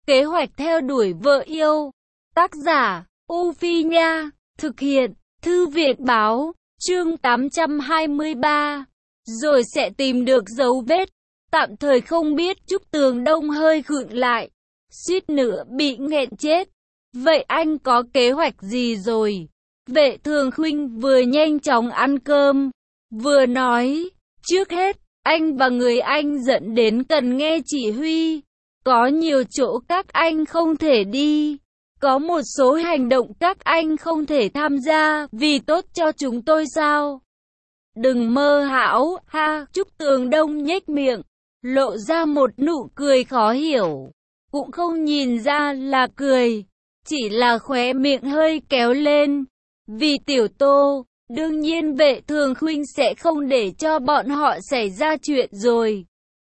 Kế hoạch theo đuổi vợ yêu. Tác giả, U Phi Nha. Thực hiện, Thư viện Báo. Chương 823. Rồi sẽ tìm được dấu vết. Tạm thời không biết. Trúc Tường Đông hơi khựng lại, suýt nữa bị nghẹn chết. Vậy anh có kế hoạch gì rồi? Vệ Thường Khuynh vừa nhanh chóng ăn cơm, vừa nói, trước hết, anh và người anh dẫn đến cần nghe chỉ huy. Có nhiều chỗ các anh không thể đi. Có một số hành động các anh không thể tham gia vì tốt cho chúng tôi sao? Đừng mơ hão, ha. Trúc Tường Đông nhếch miệng, lộ ra một nụ cười khó hiểu. Cũng không nhìn ra là cười, chỉ là khóe miệng hơi kéo lên. Vì Tiểu Tô, đương nhiên Vệ Thường Khuynh sẽ không để cho bọn họ xảy ra chuyện rồi.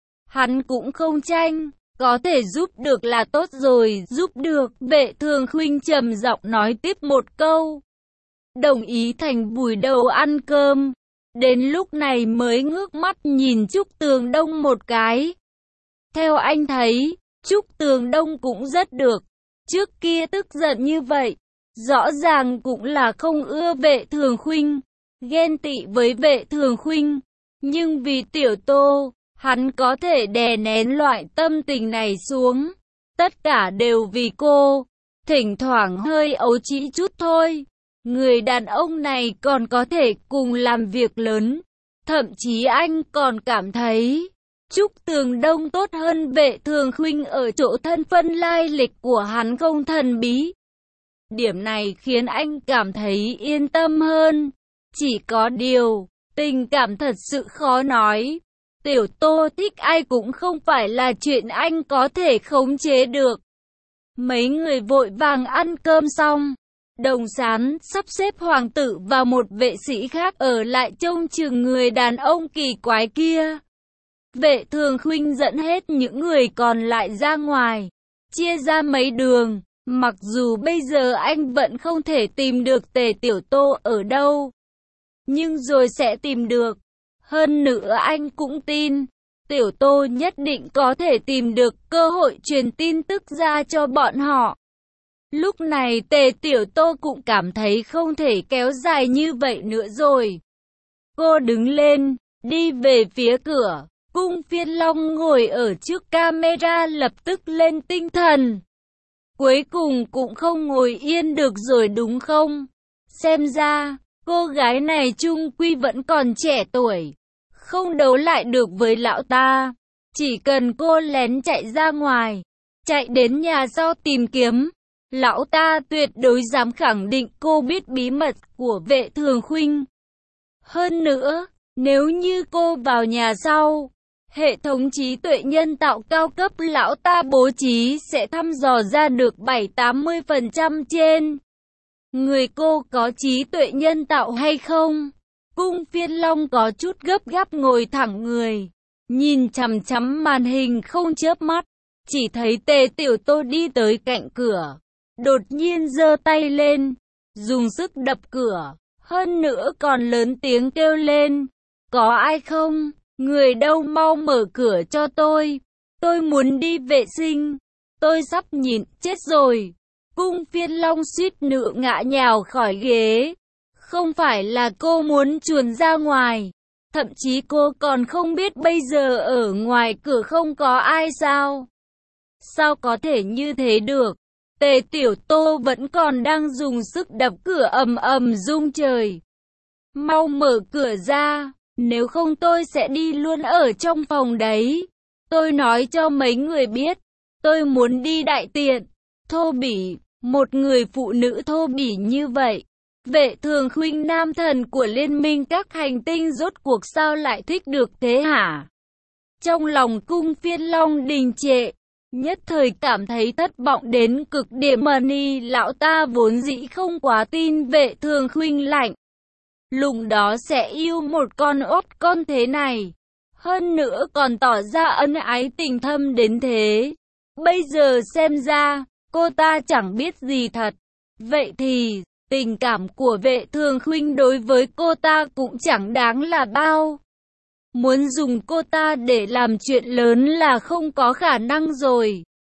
Hắn cũng không tranh, có thể giúp được là tốt rồi, giúp được. Vệ Thường Khuynh trầm giọng nói tiếp một câu. Đồng ý thành bùi đầu ăn cơm. Đến lúc này mới ngước mắt nhìn Trúc Tường Đông một cái. Theo anh thấy, Trúc Tường Đông cũng rất được. Trước kia tức giận như vậy, rõ ràng cũng là không ưa Vệ Thường Khuynh, ghen tị với Vệ Thường Khuynh. Nhưng vì Tiểu Tô, hắn có thể đè nén loại tâm tình này xuống. Tất cả đều vì cô, thỉnh thoảng hơi ấu trĩ chút thôi. Người đàn ông này còn có thể cùng làm việc lớn. Thậm chí anh còn cảm thấy Trúc Tường Đông tốt hơn Vệ Thường Khuynh ở chỗ thân phận lai lịch của hắn không thần bí. Điểm này khiến anh cảm thấy yên tâm hơn. Chỉ có điều, tình cảm thật sự khó nói. Tiểu Tô thích ai cũng không phải là chuyện anh có thể khống chế được. Mấy người vội vàng ăn cơm xong, Đồng Sán sắp xếp hoàng tử và một vệ sĩ khác ở lại trông chừng người đàn ông kỳ quái kia. Vệ Thường Khuynh dẫn hết những người còn lại ra ngoài, chia ra mấy đường. Mặc dù bây giờ anh vẫn không thể tìm được Tề Tiểu Tô ở đâu, nhưng rồi sẽ tìm được. Hơn nữa anh cũng tin, Tiểu Tô nhất định có thể tìm được cơ hội truyền tin tức ra cho bọn họ. Lúc này Tề Tiểu Tô cũng cảm thấy không thể kéo dài như vậy nữa rồi. Cô đứng lên, đi về phía cửa. Cung Phiên Long ngồi ở trước camera lập tức lên tinh thần. Cuối cùng cũng không ngồi yên được rồi đúng không? Xem ra, cô gái này chung quy vẫn còn trẻ tuổi, không đấu lại được với lão ta. Chỉ cần cô lén chạy ra ngoài, chạy đến nhà sau tìm kiếm, lão ta tuyệt đối dám khẳng định cô biết bí mật của Vệ Thường Khuynh. Hơn nữa, nếu như cô vào nhà sau, hệ thống trí tuệ nhân tạo cao cấp lão ta bố trí sẽ thăm dò ra được 7-80% trên người cô có trí tuệ nhân tạo hay không. Cung Phiên Long có chút gấp gáp ngồi thẳng người, nhìn chằm chằm màn hình không chớp mắt. Chỉ thấy Tề Tiểu Tô đi tới cạnh cửa, đột nhiên giơ tay lên, dùng sức đập cửa, hơn nữa còn lớn tiếng kêu lên, có ai không? Người đâu, mau mở cửa cho tôi muốn đi vệ sinh, tôi sắp nhịn chết rồi. Cung Phiên Long suýt nữa ngã nhào khỏi ghế. Không phải là cô muốn chuồn ra ngoài, thậm chí cô còn không biết bây giờ ở ngoài cửa không có ai sao? Sao có thể như thế được? Tề Tiểu Tô vẫn còn đang dùng sức đập cửa ầm ầm rung trời. Mau mở cửa ra, nếu không tôi sẽ đi luôn ở trong phòng đấy. Tôi nói cho mấy người biết, tôi muốn đi đại tiện. Thô bỉ, một người phụ nữ thô bỉ như vậy. Vệ Thường Khuynh nam thần của liên minh các hành tinh rốt cuộc sao lại thích được thế hả? Trong lòng Cung Phiên Long đình trệ, nhất thời cảm thấy thất vọng đến cực điểm. Mani lão ta vốn dĩ không quá tin Vệ Thường Khuynh lạnh lùng đó sẽ yêu một con ốt con thế này, hơn nữa còn tỏ ra ân ái tình thâm đến thế. Bây giờ xem ra, cô ta chẳng biết gì thật. Vậy thì, tình cảm của Vệ Thường Khuynh đối với cô ta cũng chẳng đáng là bao. Muốn dùng cô ta để làm chuyện lớn là không có khả năng rồi.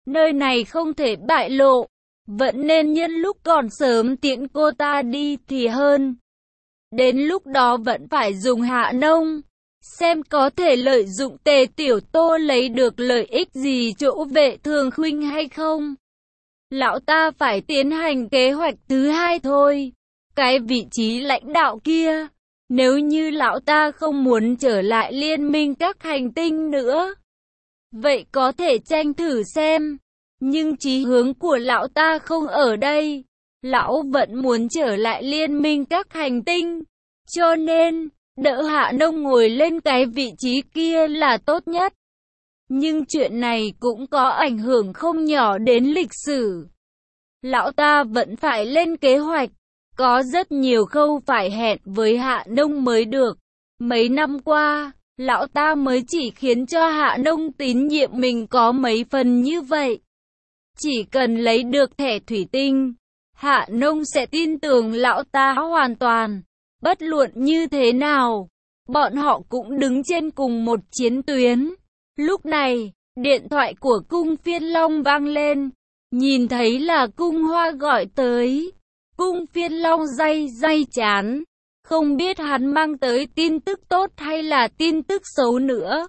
Nơi này không thể bại lộ, vẫn nên nhân lúc còn sớm tiễn cô ta đi thì hơn. Đến lúc đó vẫn phải dùng Hạ Nông, xem có thể lợi dụng Tề Tiểu Tô lấy được lợi ích gì chỗ Vệ Thường Khuynh hay không. Lão ta phải tiến hành kế hoạch thứ hai thôi. Cái vị trí lãnh đạo kia, nếu như lão ta không muốn trở lại liên minh các hành tinh nữa, vậy có thể tranh thử xem. Nhưng chí hướng của lão ta không ở đây. Lão vẫn muốn trở lại liên minh các hành tinh. Cho nên, đỡ Hạ Nông ngồi lên cái vị trí kia là tốt nhất. Nhưng chuyện này cũng có ảnh hưởng không nhỏ đến lịch sử. Lão ta vẫn phải lên kế hoạch. Có rất nhiều khâu phải hẹn với Hạ Nông mới được. Mấy năm qua, lão ta mới chỉ khiến cho Hạ Nông tín nhiệm mình có mấy phần như vậy. Chỉ cần lấy được thẻ thủy tinh, Hạ Nông sẽ tin tưởng lão ta hoàn toàn. Bất luận như thế nào, bọn họ cũng đứng trên cùng một chiến tuyến. Lúc này, điện thoại của Cung Phiên Long vang lên. Nhìn thấy là Cung Hoa gọi tới. Cung Phiên Long day chán. Không biết hắn mang tới tin tức tốt hay là tin tức xấu nữa.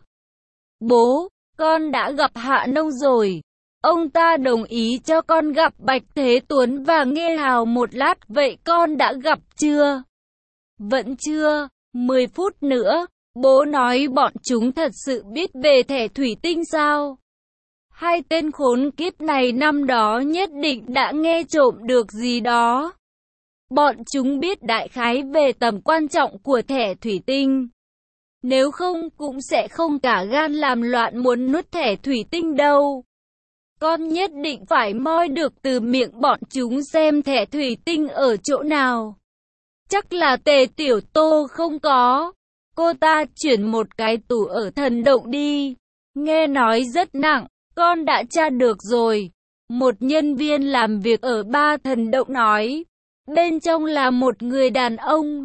Bố, con đã gặp Hạ Nông rồi. Ông ta đồng ý cho con gặp Bạch Thế Tuấn và Nghê Hào một lát. Vậy con đã gặp chưa? Vẫn chưa. 10 phút nữa. Bố nói bọn chúng thật sự biết về thẻ thủy tinh sao? Hai tên khốn kiếp này năm đó nhất định đã nghe trộm được gì đó. Bọn chúng biết đại khái về tầm quan trọng của thẻ thủy tinh. Nếu không cũng sẽ không cả gan làm loạn muốn nuốt thẻ thủy tinh đâu. Con nhất định phải moi được từ miệng bọn chúng xem thẻ thủy tinh ở chỗ nào. Chắc là Tề Tiểu Tô không có. Cô ta chuyển một cái tủ ở thần động đi. Nghe nói rất nặng, con đã tra được rồi. Một nhân viên làm việc ở Ba Thần Động nói. Bên trong là một người đàn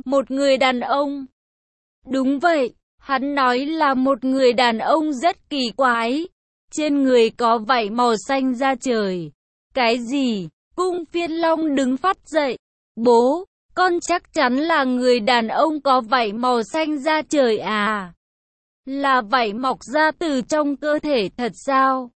ông. Đúng vậy, hắn nói là một người đàn ông rất kỳ quái. Trên người có vảy màu xanh da trời. Cái gì? Cung Phiên Long đứng phát dậy. Bố, con chắc chắn là người đàn ông có vảy màu xanh da trời à? Là vảy mọc ra từ trong cơ thể thật sao?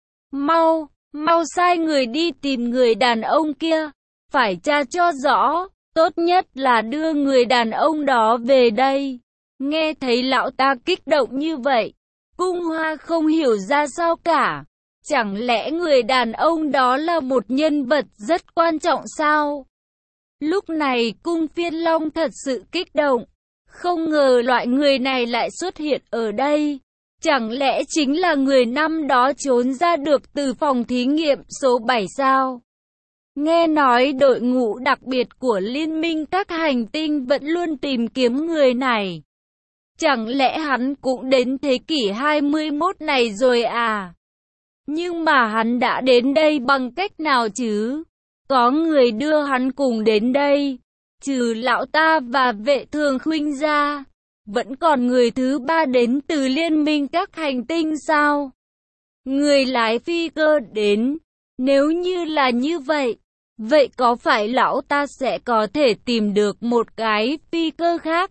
Mau sai người đi tìm người đàn ông kia. Phải tra cho rõ, tốt nhất là đưa người đàn ông đó về đây. Nghe thấy lão ta kích động như vậy, Cung Hoa không hiểu ra sao cả. Chẳng lẽ người đàn ông đó là một nhân vật rất quan trọng sao? Lúc này Cung Phiên Long thật sự kích động. Không ngờ loại người này lại xuất hiện ở đây. Chẳng lẽ chính là người năm đó trốn ra được từ phòng thí nghiệm số 7 sao? Nghe nói đội ngũ đặc biệt của Liên minh các hành tinh vẫn luôn tìm kiếm người này. Chẳng lẽ hắn cũng đến thế kỷ 21 này rồi à? Nhưng mà hắn đã đến đây bằng cách nào chứ? Có người đưa hắn cùng đến đây. Trừ lão ta và Vệ Thường Khuynh ra, vẫn còn người thứ ba đến từ Liên minh các hành tinh sao? Người lái phi cơ đến. Nếu như là như vậy, vậy có phải lão ta sẽ có thể tìm được một cái phi cơ khác?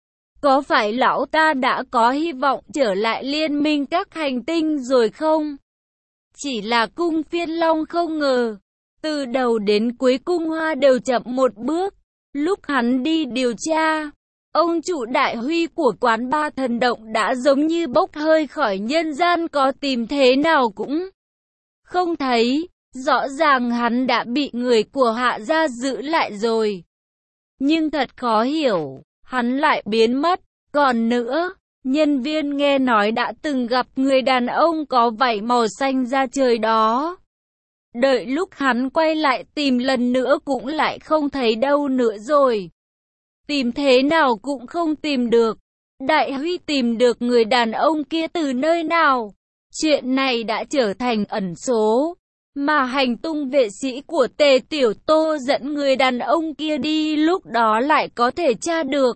Có phải lão ta đã có hy vọng trở lại liên minh các hành tinh rồi không? Chỉ là Cung Phiên Long không ngờ, từ đầu đến cuối Cung Hoa đều chậm một bước. Lúc hắn đi điều tra, ông chủ Đại Huy của quán Ba Thần Động đã giống như bốc hơi khỏi nhân gian, có tìm thế nào cũng không thấy. Rõ ràng hắn đã bị người của Hạ gia giữ lại rồi. Nhưng thật khó hiểu, hắn lại biến mất. Còn nữa, nhân viên nghe nói đã từng gặp người đàn ông có vảy màu xanh da trời đó. Đợi lúc hắn quay lại tìm lần nữa cũng lại không thấy đâu nữa rồi. Tìm thế nào cũng không tìm được. Đại Huy tìm được người đàn ông kia từ nơi nào? Chuyện này đã trở thành ẩn số. Mà hành tung vệ sĩ của Tề Tiểu Tô dẫn người đàn ông kia đi lúc đó lại có thể tra được.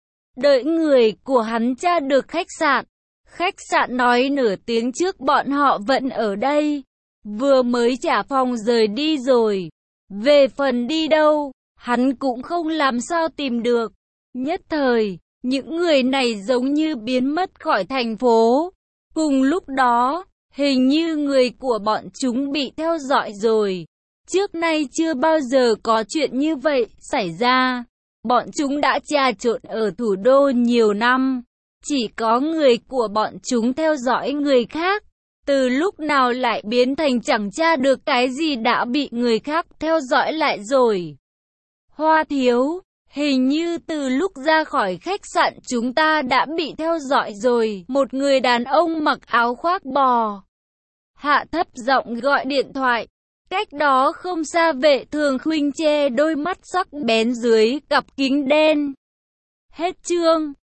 Đợi người của hắn tra được khách sạn. Khách sạn nói nửa tiếng trước bọn họ vẫn ở đây. vừa mới trả phòng rời đi rồi. Về phần đi đâu, hắn cũng không làm sao tìm được. Nhất thời, những người này giống như biến mất khỏi thành phố. Cùng lúc đó, hình như người của bọn chúng bị theo dõi rồi. Trước nay chưa bao giờ có chuyện như vậy xảy ra. Bọn chúng đã trà trộn ở thủ đô nhiều năm. Chỉ có người của bọn chúng theo dõi người khác. Từ lúc nào lại biến thành chẳng tra được cái gì đã bị người khác theo dõi lại rồi. Hoa thiếu, hình như từ lúc ra khỏi khách sạn chúng ta đã bị theo dõi rồi. Một người đàn ông mặc áo khoác bò hạ thấp giọng gọi điện thoại. Cách đó không xa Vệ Thường Khuynh che đôi mắt sắc bén dưới cặp kính đen. Hết chương.